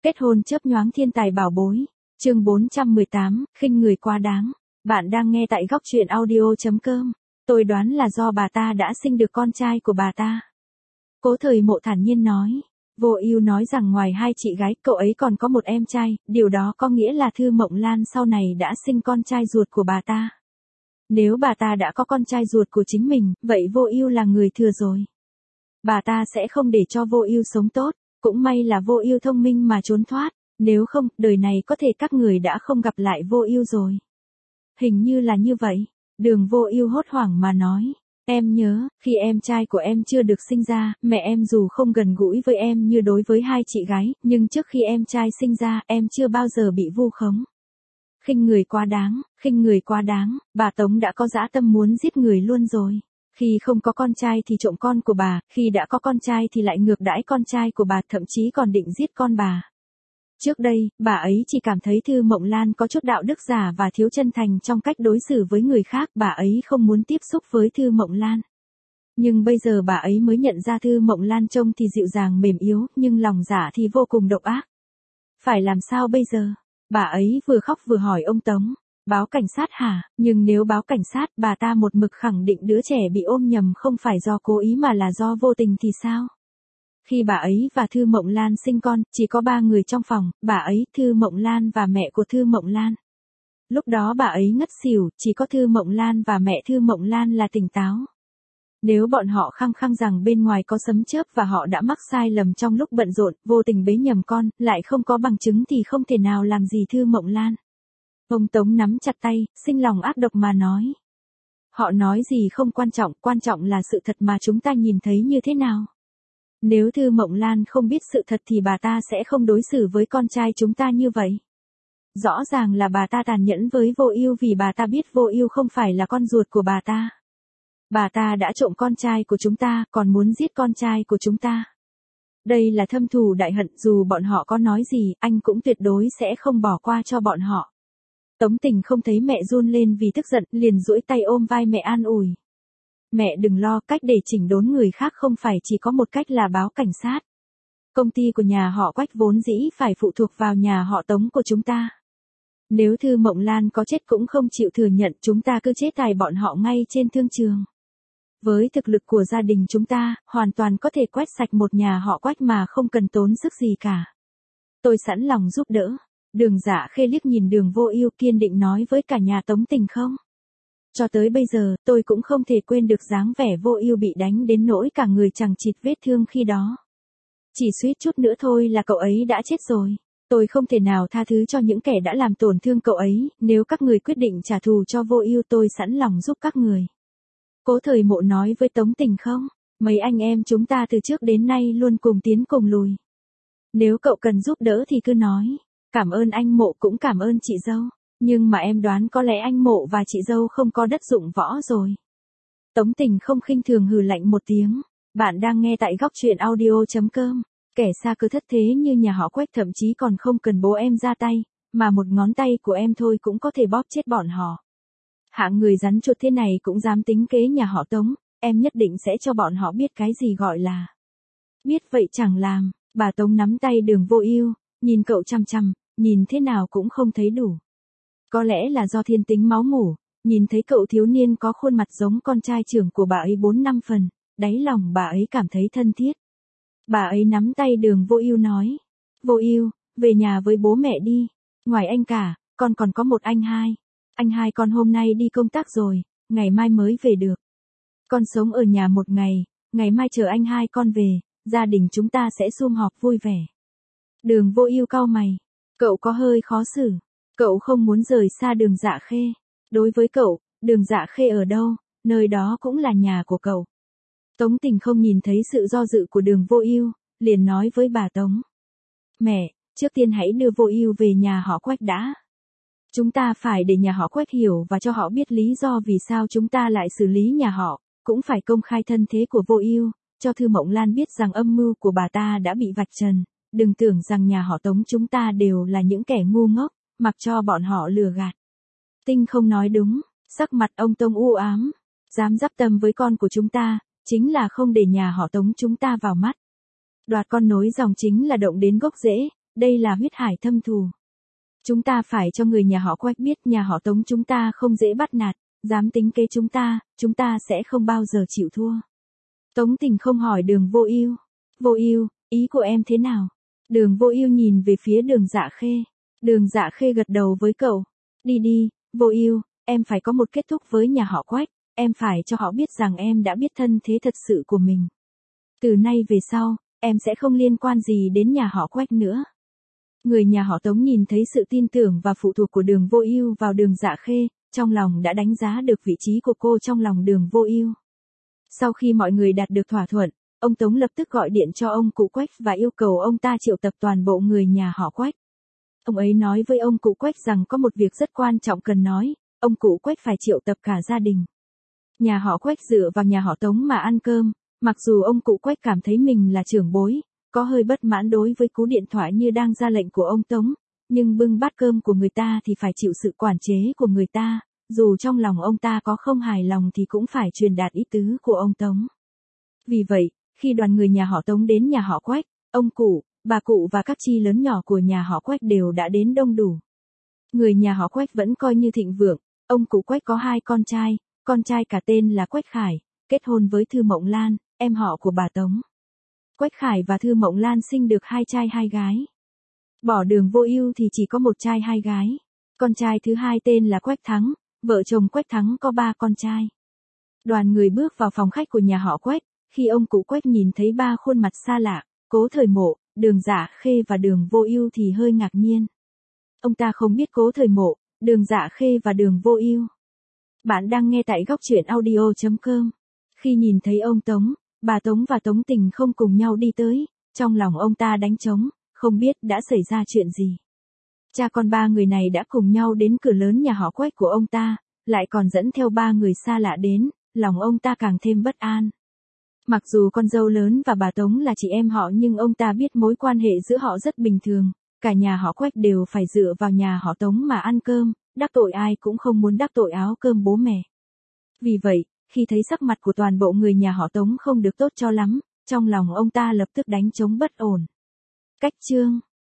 Kết hôn chớp nhoáng thiên tài bảo bối. Chương 418, khinh người quá đáng. Bạn đang nghe tại góc truyện audio.com. Tôi đoán là do bà ta đã sinh được con trai của bà ta. Cố Thời Mộ thản nhiên nói. Vô Ưu nói rằng ngoài hai chị gái, cậu ấy còn có một em trai, điều đó có nghĩa là Thư Mộng Lan sau này đã sinh con trai ruột của bà ta. Nếu bà ta đã có con trai ruột của chính mình, vậy Vô Ưu là người thừa rồi. Bà ta sẽ không để cho Vô Ưu sống tốt, cũng may là Vô Ưu thông minh mà trốn thoát, nếu không, đời này có thể các người đã không gặp lại Vô Ưu rồi. Hình như là như vậy, Đường Vô Ưu hốt hoảng mà nói. Em nhớ, khi em trai của em chưa được sinh ra, mẹ em dù không gần gũi với em như đối với hai chị gái, nhưng trước khi em trai sinh ra, em chưa bao giờ bị vu khống. Khinh người quá đáng, bà Tống đã có dã tâm muốn giết người luôn rồi. Khi không có con trai thì trộm con của bà, khi đã có con trai thì lại ngược đãi con trai của bà, thậm chí còn định giết con bà. Trước đây, bà ấy chỉ cảm thấy Thư Mộng Lan có chút đạo đức giả và thiếu chân thành trong cách đối xử với người khác, bà ấy không muốn tiếp xúc với Thư Mộng Lan. Nhưng bây giờ bà ấy mới nhận ra Thư Mộng Lan trông thì dịu dàng mềm yếu, nhưng lòng dạ thì vô cùng độc ác. Phải làm sao bây giờ? Bà ấy vừa khóc vừa hỏi ông Tống. Báo cảnh sát hả? Nhưng nếu báo cảnh sát, bà ta một mực khẳng định đứa trẻ bị ôm nhầm không phải do cố ý mà là do vô tình thì sao? Khi bà ấy và Thư Mộng Lan sinh con, chỉ có 3 người trong phòng, bà ấy, Thư Mộng Lan và mẹ của Thư Mộng Lan. Lúc đó bà ấy ngất xỉu, chỉ có Thư Mộng Lan và mẹ Thư Mộng Lan là tỉnh táo. Nếu bọn họ khăng khăng rằng bên ngoài có sấm chớp và họ đã mắc sai lầm trong lúc bận rộn, vô tình bế nhầm con, lại không có bằng chứng thì không thể nào làm gì Thư Mộng Lan. Ông Tống nắm chặt tay, sinh lòng ác độc mà nói. Họ nói gì không quan trọng là sự thật mà chúng ta nhìn thấy như thế nào. Nếu Thư Mộng Lan không biết sự thật thì bà ta sẽ không đối xử với con trai chúng ta như vậy. Rõ ràng là bà ta tàn nhẫn với Vô Ưu vì bà ta biết Vô Ưu không phải là con ruột của bà ta. Bà ta đã trộm con trai của chúng ta, còn muốn giết con trai của chúng ta. Đây là thâm thù đại hận, dù bọn họ có nói gì, anh cũng tuyệt đối sẽ không bỏ qua cho bọn họ. Tống Tình không thấy mẹ run lên vì tức giận, liền duỗi tay ôm vai mẹ an ủi. Mẹ đừng lo, cách để chỉnh đốn người khác không phải chỉ có một cách là báo cảnh sát. Công ty của nhà họ Quách vốn dĩ phải phụ thuộc vào nhà họ Tống của chúng ta. Nếu Thư Mộng Lan có chết cũng không chịu thừa nhận, chúng ta cứ chế tài bọn họ ngay trên thương trường. Với thực lực của gia đình chúng ta, hoàn toàn có thể quét sạch một nhà họ Quách mà không cần tốn sức gì cả. Tôi sẵn lòng giúp đỡ. Đường Dạ Khê liếc nhìn Đường Vô Ưu, kiên định nói với cả nhà Tống Tình không. Cho tới bây giờ, tôi cũng không thể quên được dáng vẻ Vô Ưu bị đánh đến nỗi cả người chằng chịt vết thương khi đó. Chỉ suýt chút nữa thôi là cậu ấy đã chết rồi. Tôi không thể nào tha thứ cho những kẻ đã làm tổn thương cậu ấy, nếu các người quyết định trả thù cho Vô Ưu tôi sẵn lòng giúp các người. Cố Thời Mộ nói với Tống Tình không, mấy anh em chúng ta từ trước đến nay luôn cùng tiến cùng lùi. Nếu cậu cần giúp đỡ thì cứ nói, cảm ơn anh Mộ cũng cảm ơn chị dâu. Nhưng mà em đoán có lẽ anh Mộ và chị dâu không có đất dụng võ rồi. Tống Tình không khinh thường hừ lạnh một tiếng. Bạn đang nghe tại góc truyện audio.com. Kẻ xa cơ thất thế như nhà họ Quách thậm chí còn không cần bố em ra tay, mà một ngón tay của em thôi cũng có thể bóp chết bọn họ. Hạng người rắn chuột thế này cũng dám tính kế nhà họ Tống, em nhất định sẽ cho bọn họ biết cái gì gọi là biết vậy chẳng làm. Bà Tống nắm tay Đường Vô Ưu, nhìn cậu chằm chằm, nhìn thế nào cũng không thấy đủ. Có lẽ là do thiên tính máu mủ, nhìn thấy cậu thiếu niên có khuôn mặt giống con trai trưởng của bà ấy 4-5 phần, đáy lòng bà ấy cảm thấy thân thiết. Bà ấy nắm tay Đường Vô Ưu nói, Vô Ưu, về nhà với bố mẹ đi, ngoài anh cả, con còn có một anh hai. Anh hai con hôm nay đi công tác rồi, ngày mai mới về được. Con sống ở nhà một ngày mai chờ anh hai con về, gia đình chúng ta sẽ sum họp vui vẻ. Đường Vô Ưu cau mày, cậu có hơi khó xử. Cậu không muốn rời xa Đường Dạ Khê. Đối với cậu, Đường Dạ Khê ở đâu, nơi đó cũng là nhà của cậu. Tống Tình không nhìn thấy sự do dự của Đường Vô Ưu, liền nói với bà Tống. Mẹ, trước tiên hãy đưa Vô Ưu về nhà họ Quách đã. Chúng ta phải để nhà họ Quách hiểu và cho họ biết lý do vì sao chúng ta lại xử lý nhà họ, cũng phải công khai thân thế của Vô Ưu, cho Thư Mộng Lan biết rằng âm mưu của bà ta đã bị vạch trần. Đừng tưởng rằng nhà họ Tống chúng ta đều là những kẻ ngu ngốc, mặc cho bọn họ lừa gạt. Tinh không nói đúng, sắc mặt ông Tống u ám. Dám dắp tâm với con của chúng ta, chính là không để nhà họ Tống chúng ta vào mắt. Đoạt con nối dòng chính là động đến gốc rễ, đây là huyết hải thâm thù. Chúng ta phải cho người nhà họ Quách biết nhà họ Tống chúng ta không dễ bắt nạt, dám tính kế chúng ta sẽ không bao giờ chịu thua. Tống Tình không hỏi Đường Vô Ưu. Vô Ưu, ý của em thế nào? Đường Vô Ưu nhìn về phía Đường Dạ Khê. Đường Dạ Khê gật đầu với cậu. Đi đi, Vô Ưu, em phải có một kết thúc với nhà họ Quách, em phải cho họ biết rằng em đã biết thân thế thật sự của mình. Từ nay về sau, em sẽ không liên quan gì đến nhà họ Quách nữa. Người nhà họ Tống nhìn thấy sự tin tưởng và phụ thuộc của Đường Vô Ưu vào Đường Dạ Khê, trong lòng đã đánh giá được vị trí của cô trong lòng Đường Vô Ưu. Sau khi mọi người đạt được thỏa thuận, ông Tống lập tức gọi điện cho ông cụ Quách và yêu cầu ông ta triệu tập toàn bộ người nhà họ Quách. Ông ấy nói với ông cụ Quách rằng có một việc rất quan trọng cần nói, ông cụ Quách phải triệu tập cả gia đình. Nhà họ Quách dựa vào nhà họ Tống mà ăn cơm, mặc dù ông cụ Quách cảm thấy mình là trưởng bối, có hơi bất mãn đối với cú điện thoại như đang ra lệnh của ông Tống, nhưng bưng bát cơm của người ta thì phải chịu sự quản chế của người ta, dù trong lòng ông ta có không hài lòng thì cũng phải truyền đạt ý tứ của ông Tống. Vì vậy, khi đoàn người nhà họ Tống đến nhà họ Quách, ông cụ, bà cụ và các chi lớn nhỏ của nhà họ Quách đều đã đến đông đủ. Người nhà họ Quách vẫn coi như thịnh vượng, ông cụ Quách có 2 con trai cả tên là Quách Khải, kết hôn với Thư Mộng Lan, em họ của bà Tống. Quách Khải và Thư Mộng Lan sinh được 2 trai 2 gái. Bỏ Đường Vô Ưu thì chỉ có 1 trai 2 gái. Con trai thứ hai tên là Quách Thắng, vợ chồng Quách Thắng có 3 con trai. Đoàn người bước vào phòng khách của nhà họ Quách, khi ông cụ Quách nhìn thấy 3 khuôn mặt xa lạ, Cố Thời Mộ, Đường Dạ Khê và Đường Vô Ưu thì hơi ngạc nhiên. Ông ta không biết Cố Thời Mộ, Đường Dạ Khê và Đường Vô Ưu. Bạn đang nghe tại góc truyện audio.com. Khi nhìn thấy ông Tống, bà Tống và Tống Tình không cùng nhau đi tới, trong lòng ông ta đánh trống, không biết đã xảy ra chuyện gì. Cha con 3 người này đã cùng nhau đến cửa lớn nhà họ Quách của ông ta, lại còn dẫn theo 3 người xa lạ đến, lòng ông ta càng thêm bất an. Mặc dù con dâu lớn và bà Tống là chị em họ nhưng ông ta biết mối quan hệ giữa họ rất bình thường, cả nhà họ Quách đều phải dựa vào nhà họ Tống mà ăn cơm, đắc tội ai cũng không muốn đắc tội áo cơm bố mẹ. Vì vậy, khi thấy sắc mặt của toàn bộ người nhà họ Tống không được tốt cho lắm, trong lòng ông ta lập tức đánh trống bất ổn. Cách chương